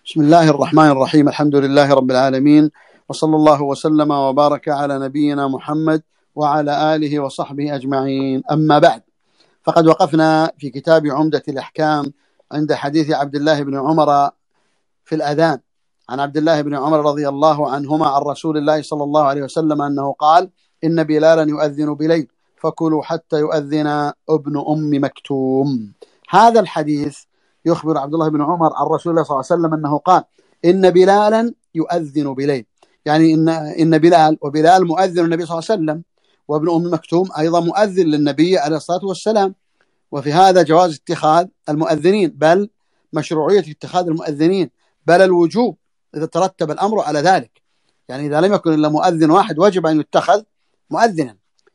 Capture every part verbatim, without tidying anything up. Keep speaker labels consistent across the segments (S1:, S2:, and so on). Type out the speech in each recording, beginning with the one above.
S1: بسم الله الرحمن الرحيم. الحمد لله رب العالمين، وصلى الله وسلم وبارك على نبينا محمد وعلى آله وصحبه أجمعين. أما بعد، فقد وقفنا في كتاب عمدة الأحكام عند حديث عبد الله بن عمر في الأذان. عن عبد الله بن عمر رضي الله عنهما عن رسول الله صلى الله عليه وسلم أنه قال: إن بلالا يؤذن بليل فكلوا حتى يؤذن ابن أم مكتوم. هذا الحديث يخبر عبد الله بن عمر عن رسول الله صلى الله عليه وسلم أنه قال: إن بلالا يؤذن بليل، يعني إن إن بلال وبلال مؤذن النبي صلى الله عليه وسلم، وابن أم مكتوم أيضا مؤذن للنبي عليه الصلاة والسلام. وفي هذا جواز اتخاذ المؤذنين، بل مشروعية اتخاذ المؤذنين، بل الوجوب إذا ترتب الأمر على ذلك. يعني إذا لم يكن إلا مؤذن واحد وجب أن يتخذ مؤذنا.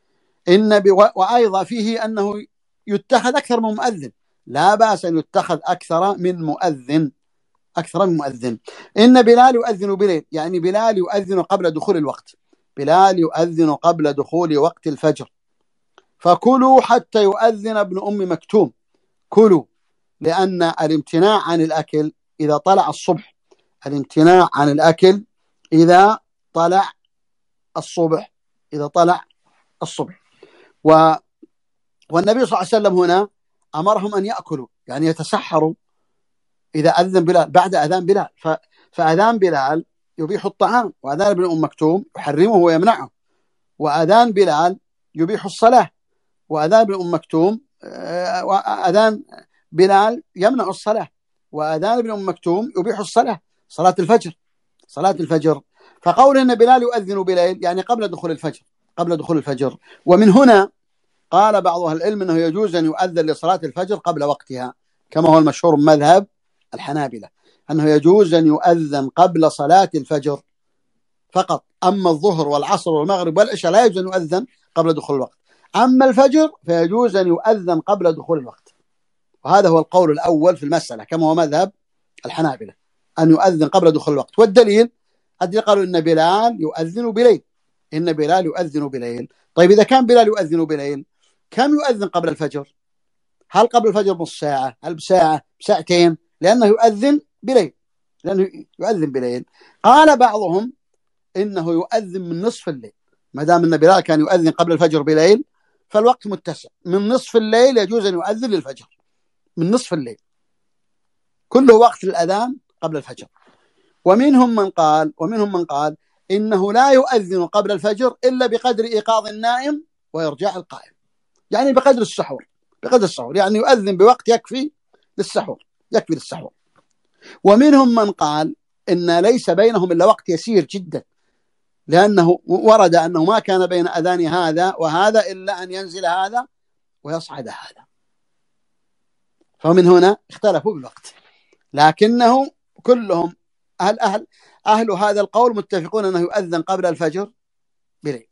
S1: إن وأيضا فيه أنه يتخذ أكثر من مؤذن، لا بأس أن يتخذ أكثر من مؤذن أكثر من مؤذن. إن بلال يؤذن بليل، يعني بلال يؤذن قبل دخول الوقت، بلال يؤذن قبل دخول وقت الفجر. فكلوا حتى يؤذن ابن أم مكتوم. كلوا، لأن الامتناع عن الأكل إذا طلع الصبح، الامتناع عن الأكل إذا طلع الصبح إذا طلع الصبح و... والنبي صلى الله عليه وسلم هنا أمرهم أن يأكلوا، يعني يتسحروا إذا أذن بلال بعد أذان بلال. ف... فأذان بلال يبيح الطعام، وأذان ابن أم مكتوم يحرمه ويمنعه، وأذان بلال يبيح الصلاة، وأذان ابن أم مكتوم وأذان بلال يمنع الصلاة، وأذان ابن أم مكتوم يبيح الصلاة، صلاة الفجر صلاة الفجر. فقول إن بلال يؤذن بليل يعني قبل دخول الفجر قبل دخول الفجر. ومن هنا قال بعض أهل العلم أنه يجوز أن يؤذن لصلاة الفجر قبل وقتها، كما هو المشهور من مذهب الحنابلة، أنه يجوز أن يؤذن قبل صلاة الفجر فقط. أما الظهر والعصر والمغرب والعشاء لا يجوز أن يؤذن قبل دخول الوقت. أما الفجر فيجوز أن يؤذن قبل دخول الوقت، وهذا هو القول الأول في المسألة، كما هو مذهب الحنابلة، أن يؤذن قبل دخول الوقت. والدليل الذي قالوا إن بلال يؤذن بليل إن بلال يؤذن بليل. طيب إذا كان بلال يؤذن بليل، كم يؤذن قبل الفجر؟ هل قبل الفجر نص ساعة؟ هل بساعة؟ بساعتين؟ لأنه يؤذن بليل لأنه يؤذن بليل. قال بعضهم إنه يؤذن من نصف الليل، ما دام أن بلال كان يؤذن قبل الفجر بليل فالوقت متسع، من نصف الليل يجوز أن يؤذن للفجر، من نصف الليل كله وقت الأذان قبل الفجر. ومنهم من قال ومنهم من قال إنه لا يؤذن قبل الفجر إلا بقدر إيقاظ النائم وإرجاع القائم، يعني بقدر السحور بقدر السحور يعني يؤذن بوقت يكفي للسحور يكفي للسحور. ومنهم من قال إن ليس بينهم إلا وقت يسير جدا، لأنه ورد أنه ما كان بين أذان هذا وهذا إلا أن ينزل هذا ويصعد هذا. فمن هنا اختلفوا بالوقت، لكنه كلهم أهل, أهل, أهل هذا القول متفقون أنه يؤذن قبل الفجر بليل.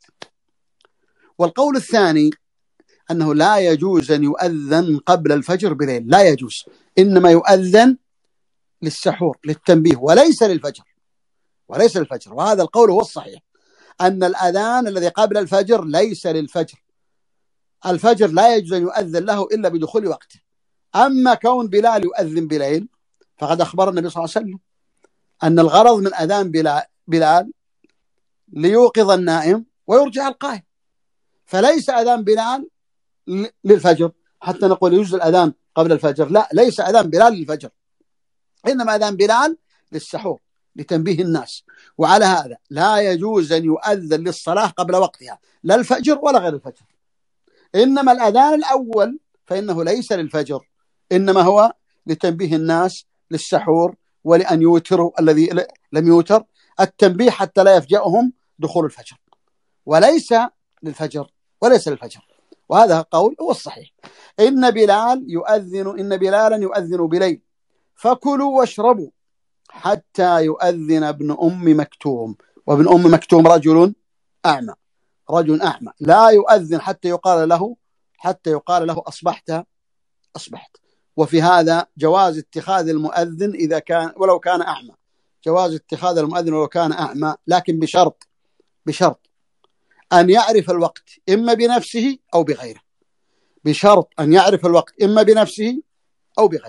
S1: والقول الثاني أنه لا يجوز أن يؤذن قبل الفجر بليل، لا يجوز، إنما يؤذن للسحور للتنبيه وليس للفجر وليس للفجر. وهذا القول هو الصحيح، أن الأذان الذي قبل الفجر ليس للفجر، الفجر لا يجوز أن يؤذن له إلا بدخول وقته. أما كون بلال يؤذن بليل فقد أخبر النبي صلى الله عليه وسلم أن الغرض من أذان بلال ليوقظ النائم ويرجع القائم، فليس أذان بلال للفجر حتى نقول يجوز الأذان قبل الفجر، لا، ليس أذان بلال للفجر، إنما أذان بلال للسحور لتنبيه الناس. وعلى هذا لا يجوز أن يؤذن للصلاة قبل وقتها، لا الفجر ولا غير الفجر. إنما الأذان الأول فإنه ليس للفجر، إنما هو لتنبيه الناس للسحور ولأن يوتروا الذي لم يوتر، التنبيه حتى لا يفجأهم دخول الفجر، وليس للفجر وليس للفجر. وهذا قول هو الصحيح. إن بلال يؤذن إن بلالا يؤذن بليل فكلوا واشربوا حتى يؤذن ابن أم مكتوم. وابن أم مكتوم رجل أعمى رجل أعمى لا يؤذن حتى يقال له حتى يقال له أصبحت أصبحت. وفي هذا جواز اتخاذ المؤذن إذا كان ولو كان أعمى، جواز اتخاذ المؤذن ولو كان أعمى، لكن بشرط بشرط أن يعرف الوقت إما بنفسه أو بغيره، بشرط أن يعرف الوقت إما بنفسه أو بغيره.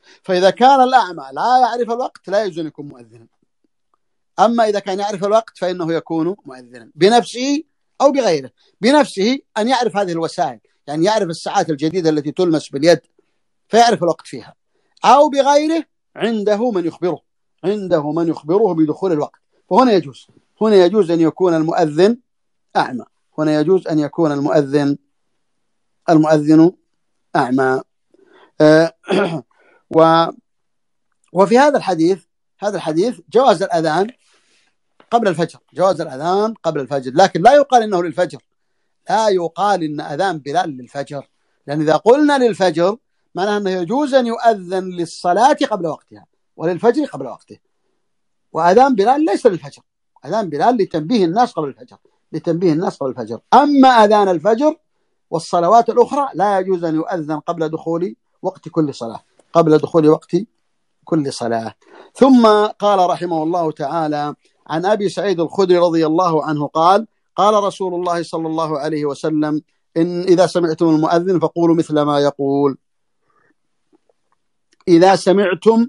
S1: فإذا كان الأعمى لا يعرف الوقت لا يجوز أن يكون مؤذنا. أما إذا كان يعرف الوقت فإنه يكون مؤذنا بنفسه أو بغيره. بنفسه أن يعرف هذه الوسائل، يعني يعرف الساعات الجديدة التي تلمس باليد فيعرف الوقت فيها، أو بغيره عنده من يخبره عنده من يخبره بدخول الوقت، فهنا يجوز هنا يجوز أن يكون المؤذن أعمى هنا يجوز أن يكون المؤذن المؤذن أعمى. أه و وفي هذا الحديث هذا الحديث جواز الأذان قبل الفجر جواز الأذان قبل الفجر، لكن لا يقال إنه للفجر، لا يقال إن أذان بلال للفجر، لأن إذا قلنا للفجر معناه أنه يجوز أن يؤذن للصلاة قبل وقتها وللفجر قبل وقته، وأذان بلال ليس للفجر، أذان بلال لتنبيه الناس قبل الفجر لتنبيه الناس قبل الفجر. أما أذان الفجر والصلوات الأخرى لا يجوز أن يؤذن قبل دخول وقت كل صلاة قبل دخول وقت كل صلاة. ثم قال رحمه الله تعالى عن أبي سعيد الخدري رضي الله عنه قال قال رسول الله صلى الله عليه وسلم إن إذا سمعتم المؤذن فقولوا مثل ما يقول. إذا سمعتم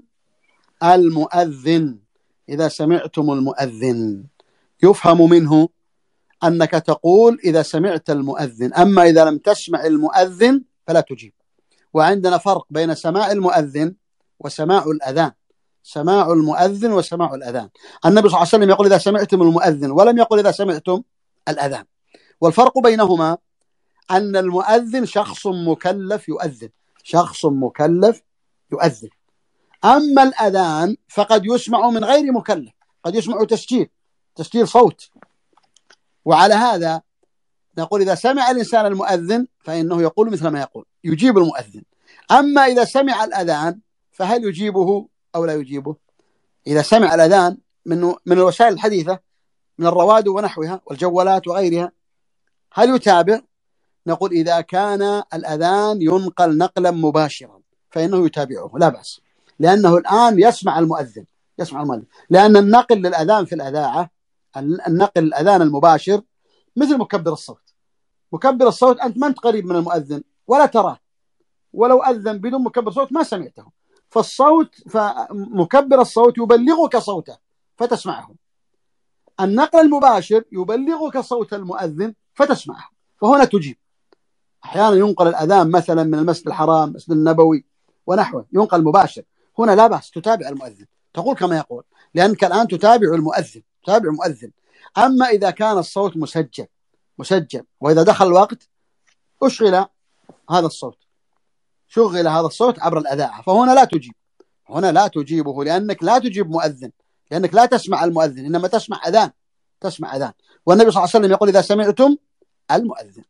S1: المؤذن إذا سمعتم المؤذن يفهم منه أنك تقول إذا سمعت المؤذن، أما إذا لم تسمع المؤذن فلا تجيب. وعندنا فرق بين سماع المؤذن وسماع الأذان سماع المؤذن وسماع الأذان. النبي صلى الله عليه وسلم يقول إذا سمعتم المؤذن ولم يقل إذا سمعتم الأذان. والفرق بينهما أن المؤذن شخص مكلف يؤذن شخص مكلف يؤذن أما الأذان فقد يسمع من غير مكلف، قد يسمع تسجيل تسجيل صوت. وعلى هذا نقول إذا سمع الإنسان المؤذن فإنه يقول مثل ما يقول يجيب المؤذن. أما إذا سمع الأذان فهل يجيبه أو لا يجيبه؟ إذا سمع الأذان من من الوسائل الحديثة من الرواد ونحوها والجوالات وغيرها هل يتابع؟ نقول إذا كان الأذان ينقل نقلا مباشرا فإنه يتابعه لا بأس، لأنه الآن يسمع المؤذن يسمع المؤذن لأن النقل للأذان في الأذاعة النقل الأذان المباشر مثل مكبر الصوت. مكبر الصوت أنت ما أنت قريب من المؤذن ولا تراه، ولو أذن بدون مكبر صوت ما سمعته، فالصوت فمكبر الصوت يبلغك صوته فتسمعه. النقل المباشر يبلغك صوت المؤذن فتسمعه، فهنا تجيب. أحيانا ينقل الأذان مثلا من المسجد الحرام مسجد النبوي ونحوه ينقل مباشر، هنا لا بأس تتابع المؤذن تقول كما يقول لأنك الآن تتابع المؤذن تتابع المؤذن. أما إذا كان الصوت مسجل مسجل وإذا دخل الوقت أشغل هذا الصوت شغل هذا الصوت عبر الأذاعة فهنا لا تجيب هنا لا تجيبه لأنك لا تجيب مؤذن، لأنك لا تسمع المؤذن إنما تسمع أذان تسمع أذان. والنبي صلى الله عليه وسلم يقول إذا سمعتم المؤذن.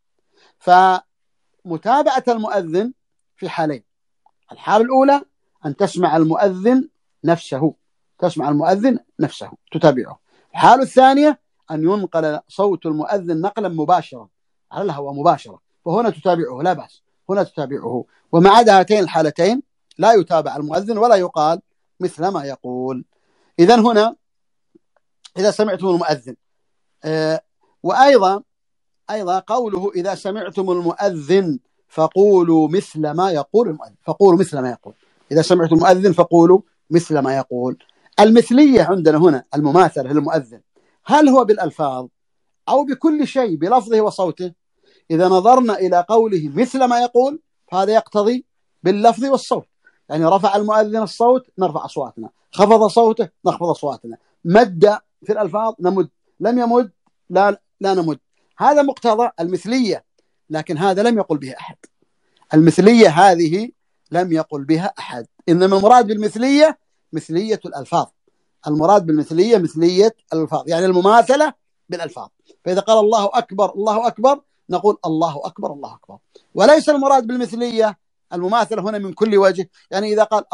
S1: فمتابعة المؤذن في حالين، الحالة الأولى أن تسمع المؤذن نفسه تسمع المؤذن نفسه تتابعه. الحالة الثانية أن ينقل صوت المؤذن نقلا مباشرا على الهواء مباشرة فهنا تتابعه لا بأس هنا تتابعه. وما عدا هاتين الحالتين لا يتابع المؤذن ولا يقال مثل ما يقول. إذن هنا إذا سمعتم المؤذن آه وأيضا أيضا قوله إذا سمعتم المؤذن فقولوا مثل ما يقول المؤذن فقولوا مثل ما يقول إذا سمعتم المؤذن فقولوا مثل ما يقول. المثلية عندنا هنا المماثلة للمؤذن هل هو بالألفاظ أو بكل شيء بلفظه وصوته؟ إذا نظرنا إلى قوله مثل ما يقول فهذا يقتضي باللفظ والصوت، يعني رفع المؤذن الصوت نرفع أصواتنا، خفض صوته نخفض أصواتنا، مد في الألفاظ نمد، لم يمد لا, لا نمد. هذا مقتضى المثلية، لكن هذا لم يقل به أحد. المثلية هذه لم يقل بها أحد، إنما المراد بالمثلية مثلية الألفاظ المراد بالمثلية مثلية الألفاظ يعني المماثلة بالألفاظ. فإذا قال الله أكبر الله أكبر نقول الله أكبر الله أكبر، وليس المراد بالمثلية المماثلة هنا من كل وجه، يعني إذا قال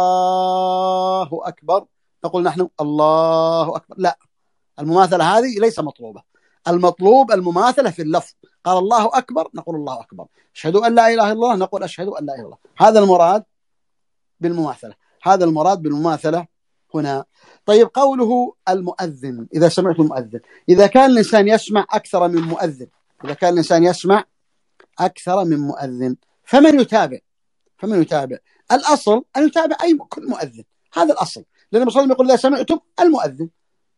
S1: الله أكبر نقول نحن الله أكبر، لا، المماثلة هذه ليس مطلوبة. المطلوب المماثلة في اللفظ، قال الله أكبر نقول الله أكبر، أشهد أن لا إله إلا الله نقول أشهد أن لا إله إلا الله. هذا المراد بالمماثلة هذا المراد بالمماثلة هنا. طيب قوله المؤذن إذا سمعت المؤذن، إذا كان الإنسان يسمع أكثر من مؤذن إذا كان الإنسان يسمع أكثر من مؤذن فمن يتابع فمن يتابع الأصل أن يتابع أي كل مؤذن، هذا الأصل، لأن الرسول صلى الله عليه وسلم يقول إذا سمعتم المؤذن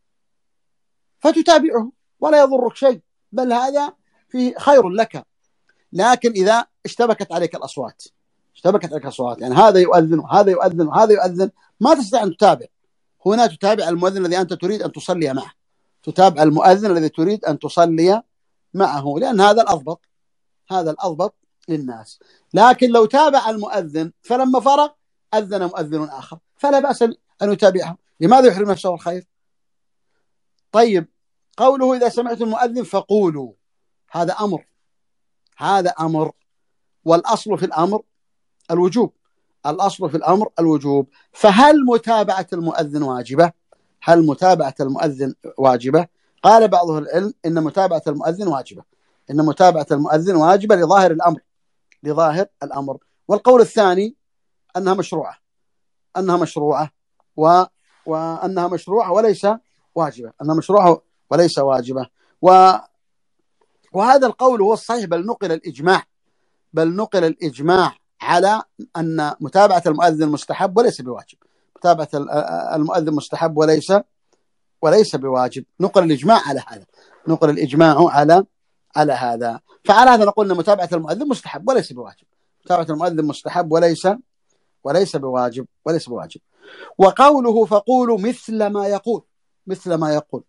S1: فتتابعه ولا يضرك شيء، بل هذا فيه خير لك. لكن إذا اشتبكت عليك الأصوات اشتبكت عليك الأصوات يعني هذا يؤذن وهذا يؤذن وهذا يؤذن، ما تستطيع أن تتابع. هنا تتابع المؤذن الذي أنت تريد أن تصلي معه، تتابع المؤذن الذي تريد أن تصلي معه، لأن هذا الأضبط، هذا الأضبط للناس. لكن لو تابع المؤذن فلما فرغ أذن مؤذن آخر فلا بأس أن يتابعه، لماذا يحرم نفسه الخير؟ طيب، قوله إذا سمعت المؤذن فقولوا، هذا أمر، هذا أمر، والأصل في الأمر الوجوب، الأصل في الأمر الوجوب. فهل متابعة المؤذن واجبة؟ هل متابعة المؤذن واجبة؟ قال بعض أهل العلم إن متابعة المؤذن واجبة، إن متابعة المؤذن واجبة لظاهر الأمر، لظاهر الأمر. والقول الثاني أنها مشروعة، أنها مشروعة و... وأنها مشروعة وليس واجبة، أنها مشروعة وليس واجبة. و... وهذا القول هو الصحيح، بل نقل الإجماع، بل نقل الإجماع على أن متابعة المؤذن مستحب وليس بواجب، متابعة المؤذن مستحب وليس وليس بواجب، نقل الإجماع على هذا، نقل الإجماع على على هذا. فعلى هذا نقول أن متابعة المؤذن مستحب وليس بواجب، متابعة المؤذن مستحب وليس وليس بواجب وليس بواجب. وقوله فقولوا مثل ما يقول، مثل ما يقول،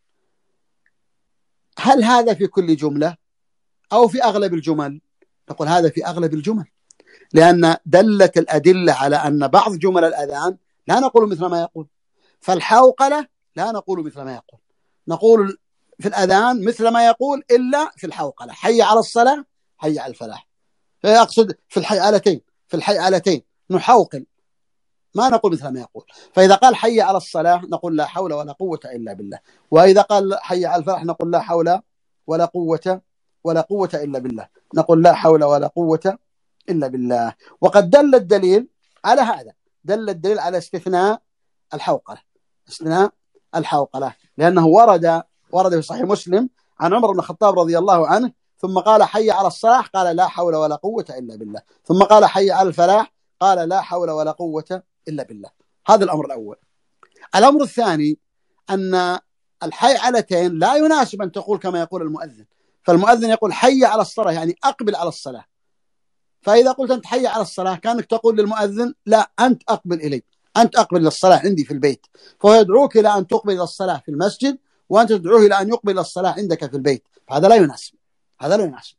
S1: هل هذا في كل جملة أو في أغلب الجمل؟ نقول هذا في أغلب الجمل، لأن دلت الأدلة على أن بعض جمل الأذان لا نقول مثل ما يقول. فالحوقلة لا نقول مثل ما يقول، نقول في الأذان مثل ما يقول إلا في الحوقلة، حي على الصلاة حي على الفلاح، أقصد في الحيعلتين، في الحيعلتين نحوقل، ما نقول مثل ما يقول. فإذا قال حي على الصلاة نقول لا حول ولا قوة إلا بالله، وإذا قال حي على الفلاح نقول لا حول ولا قوة ولا قوة إلا بالله، نقول لا حول ولا قوة إلا بالله. وقد دل الدليل على هذا، دل الدليل على استثناء الحوقلة، استثناء الحوقلة، لأنه ورد ورد في صحيح مسلم عن عمر بن الخطاب رضي الله عنه ثم قال حي على الصلاح قال لا حول ولا قوة إلا بالله، ثم قال حي على الفلاح قال لا حول ولا قوة إلا بالله. هذا الأمر الأول. الأمر الثاني أن الحيعلتين لا يناسب أن تقول كما يقول المؤذن، فالمؤذن يقول حي على الصلاة يعني أقبل على الصلاة، فإذا قلت أنت حي على الصلاة كأنك تقول للمؤذن لا أنت أقبل إلي، أنت أقبل للصلاة عندي في البيت، فهو يدعوك إلى أن تقبل إلى الصلاة في المسجد وأنت تدعوه إلى أن يقبل الصلاة عندك في البيت، فهذا لا يناسب، هذا لا يناسب.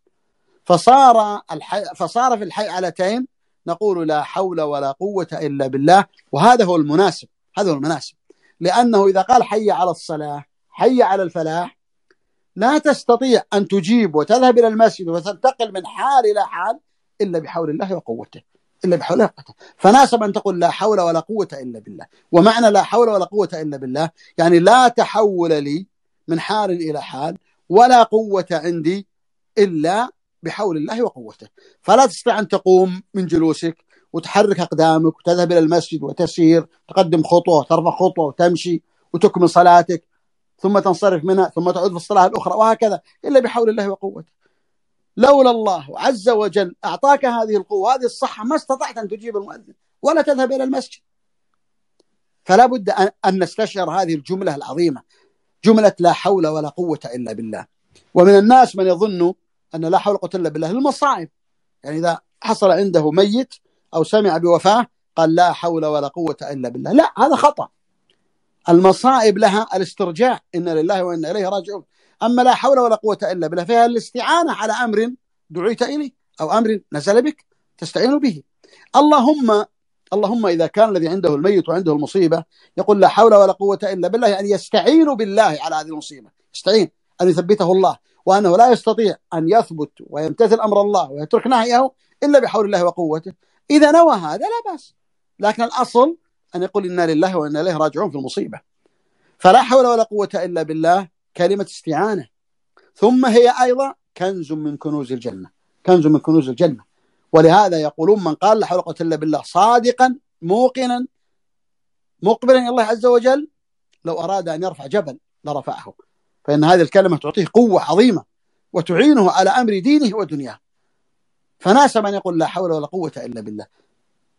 S1: فصار الحي... فصار في الحيعلتين نقول لا حول ولا قوة إلا بالله، وهذا هو المناسب، هذا هو المناسب، لأنه إذا قال حي على الصلاة حي على الفلاح لا تستطيع أن تجيب وتذهب إلى المسجد وتنتقل من حال إلى حال إلا بحول الله وقوته، إلا بحول الله وقوته. فناسب أن تقول لا حول ولا قوة إلا بالله. ومعنى لا حول ولا قوة إلا بالله يعني لا تحول لي من حال إلى حال ولا قوة عندي إلا بحول الله وقوته. فلا تستطيع أن تقوم من جلوسك وتحرك أقدامك وتذهب إلى المسجد وتسير، تقدم خطوة وترفع خطوة وتمشي وتكمل صلاتك ثم تنصرف منها ثم تعود في الصلاة الأخرى وهكذا إلا بحول الله وقوته. لولا الله عز وجل أعطاك هذه القوة هذه الصحة ما استطعت أن تجيب المؤذن ولا تذهب إلى المسجد. فلا بد أن نستشعر هذه الجملة العظيمة، جملة لا حول ولا قوة إلا بالله. ومن الناس من يظن أن لا حول ولا قوة إلا بالله المصائب، يعني إذا حصل عنده ميت أو سمع بوفاة قال لا حول ولا قوة إلا بالله، لا، هذا خطأ. المصائب لها الاسترجاع، إن لله وإنا إليه راجعون. أما لا حول ولا قوة إلا بالله فيها الاستعانة على أمر دعيت إليه أو أمر نزل بك تستعين به. اللهم اللهم إذا كان الذي عنده الميت وعنده المصيبة يقول لا حول ولا قوة إلا بالله، يعني يستعين بالله على هذه المصيبة، يستعين أن يثبته الله، وأنه لا يستطيع أن يثبت ويمتثل أمر الله ويترك نهيه إلا بحول الله وقوته. إذا نوى هذا لا بأس، لكن الأصل أن يقول إنا لله وإنا إليه راجعون في المصيبة. فلا حول ولا قوة إلا بالله كلمة استعانة، ثم هي أيضا كنز من كنوز الجنة، كنز من كنوز الجنة. ولهذا يقولون من قال لا حول ولا قوة إلا بالله صادقا موقنا مقبلا إلى الله عز وجل لو أراد أن يرفع جبل لرفعه، فإن هذه الكلمة تعطيه قوة عظيمة وتعينه على أمر دينه ودنياه. فناسب أن يقول لا حول ولا قوة إلا بالله.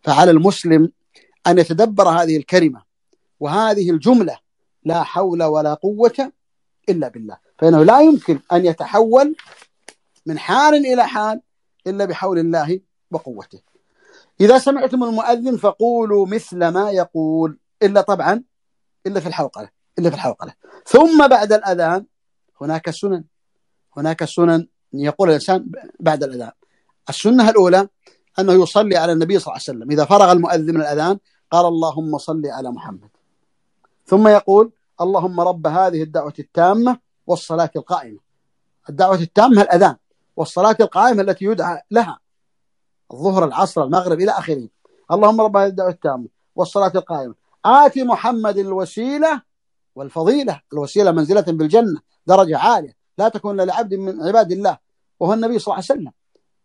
S1: فعلى المسلم أن يتدبر هذه الكلمة وهذه الجملة: لا حول ولا قوة إلا بالله، فإنه لا يمكن أن يتحول من حال إلى حال إلا بحول الله وقوته. إذا سمعتم المؤذن فقولوا مثل ما يقول، إلا طبعا إلا في الحوقلة إلا في الحوقلة ثم بعد الأذان هناك سنن هناك سنن يقول الإنسان بعد الأذان. السنة الأولى أنه يصلي على النبي صلى الله عليه وسلم. إذا فرغ المؤذن من الأذان قال: اللهم صل على محمد، ثم يقول: اللهم رب هذه الدعوة التامة والصلاة القائمة. الدعوة التامة الأذان، والصلاة القائمة التي يدعى لها الظهر العصر المغرب إلى آخره. اللهم رب هذه الدعوة التامة والصلاة القائمة آتي محمد الوسيلة والفضيلة. الوسيلة منزلة بالجنة، درجة عالية لا تكون إلا لعبد من عباد الله وهو النبي صلى الله عليه وسلم.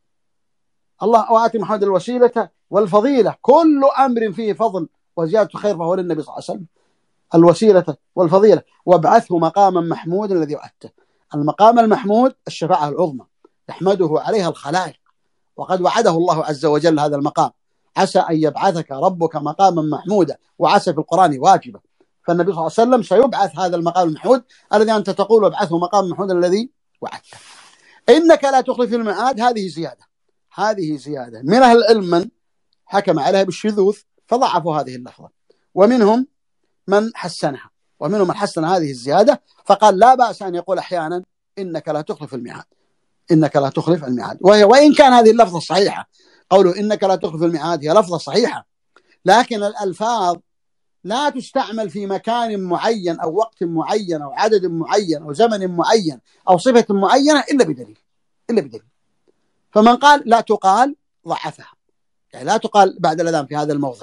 S1: الله وآتي محمد الوسيلة والفضيلة، كل أمر فيه فضل وزيادة خير فهو للنبي صلى الله عليه وسلم. الوسيلة والفضيلة وابعثه مقاما محمودا الذي وعدته. المقام المحمود الشفاعة العظمى يحمده عليها الخلائق، وقد وعده الله عز وجل هذا المقام: عسى أن يبعثك ربك مقاما محمودا، وعسى في القرآن واجبة. فالنبي صلى الله عليه وسلم سيبعث هذا المقام المحمود الذي أنت تقول وابعثه مقام محمود الذي وعدته. إنك لا تخلف الميعاد، هذه زيادة هذه زيادة من أهل العلم من حكم عليها بالشذوذ فضعفوا هذه اللفظة، ومنهم من حسنها ومنهم من حسن هذه الزيادة فقال لا بأس أن يقول أحيانا إنك لا تخلف الميعاد إنك لا تخلف الميعاد. وهي وإن كان هذه اللفظة صحيحة، قوله إنك لا تخلف الميعاد هي لفظة صحيحة، لكن الألفاظ لا تستعمل في مكان معين أو وقت معين أو عدد معين أو زمن معين أو صفة معينة إلا بدليل إلا بدليل فمن قال لا تقال ضعفها، يعني لا تقال بعد الأذان في هذا الموضع،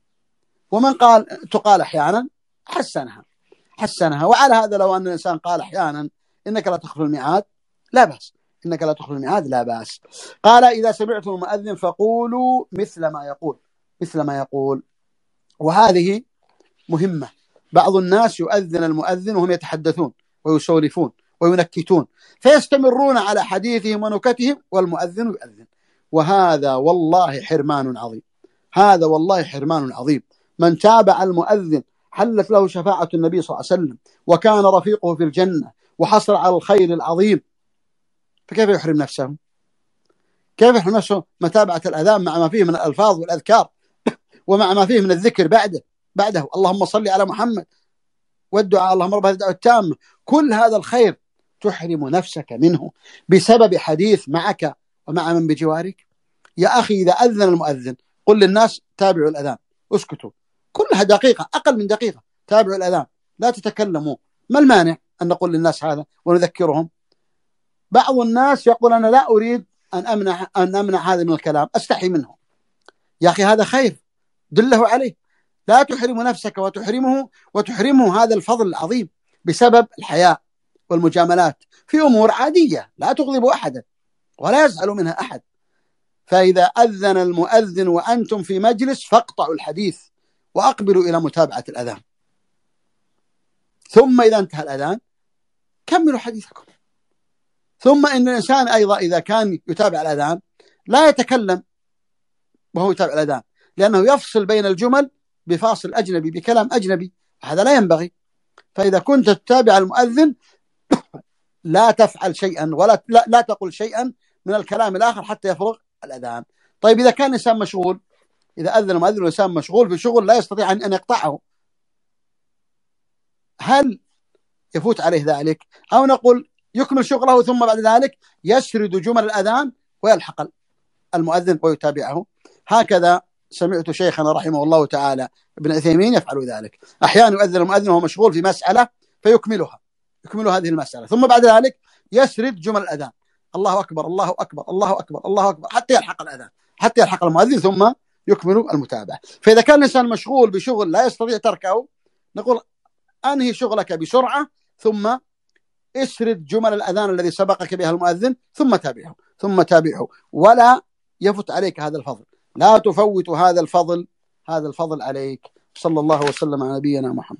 S1: ومن قال تقال أحيانا حسنها حسنها وعلى هذا لو أن الإنسان قال أحيانا إنك لا تخلف الميعاد لا بأس إنك لا تخلف الميعاد لا بأس. قال: إذا سمعتم المؤذن فقولوا مثل ما يقول مثل ما يقول وهذه مهمة. بعض الناس يؤذن المؤذن وهم يتحدثون ويسولفون وينكتون فيستمرون على حديثهم ونكتهم والمؤذن يؤذن، وهذا والله حرمان عظيم هذا والله حرمان عظيم. من تابع المؤذن حلت له شفاعة النبي صلى الله عليه وسلم وكان رفيقه في الجنة وحصل على الخير العظيم، فكيف يحرم نفسه؟ كيف يحرم نفسه متابعة الأذان مع ما فيه من الألفاظ والأذكار ومع ما فيه من الذكر بعده بعده اللهم صل على محمد والدعاء اللهم رب هذه الدعوة التامة. كل هذا الخير تحرم نفسك منه بسبب حديث معك ومع من بجوارك؟ يا أخي إذا أذن المؤذن قل للناس تابعوا الأذان، اسكتوا، كلها دقيقة أقل من دقيقة، تابعوا الأذان لا تتكلموا. ما المانع أن نقول للناس هذا ونذكرهم؟ بعض الناس يقول أنا لا أريد أن أمنع أن أمنع هذا من الكلام، أستحي منه. يا أخي هذا خير دله عليه، لا تحرم نفسك وتحرمه وتحرمه هذا الفضل العظيم بسبب الحياء والمجاملات في أمور عادية لا تغضب أحدا ولا يزعل منها أحد. فإذا أذن المؤذن وأنتم في مجلس فاقطعوا الحديث وأقبلوا إلى متابعة الأذان، ثم إذا انتهى الأذان كملوا حديثكم. ثم إن الإنسان أيضا إذا كان يتابع الأذان لا يتكلم وهو يتابع الأذان، لأنه يفصل بين الجمل بفاصل أجنبي بكلام أجنبي، هذا لا ينبغي. فإذا كنت تتابع المؤذن لا تفعل شيئا ولا لا, لا تقل شيئا من الكلام الآخر حتى يفرغ الأذان. طيب إذا كان إنسان مشغول، إذا أذن المؤذن والإنسان مشغول في شغل لا يستطيع أن يقطعه، هل يفوت عليه ذلك؟ أو نقول يكمل شغله ثم بعد ذلك يسرد جمل الأذان ويلحق المؤذن ويتابعه؟ هكذا سمعت شيخنا رحمه الله تعالى ابن عثيمين يفعل ذلك. أحيانا يؤذن المؤذن وهو مشغول في مسألة فيكملها يكمل هذه المسألة، ثم بعد ذلك يسرد جمل الأذان، الله أكبر الله أكبر الله أكبر الله أكبر حتى يلحق الأذان حتى يلحق المؤذن ثم يكمل المتابعة. فإذا كان الإنسان مشغول بشغل لا يستطيع تركه نقول أنهي شغلك بسرعة ثم اسرد جمل الأذان الذي سبقك بها المؤذن ثم تابعه ثم تابعه ولا يفوت عليك هذا الفضل، لا تفوت هذا الفضل هذا الفضل عليك. صلى الله وسلم على نبينا محمد.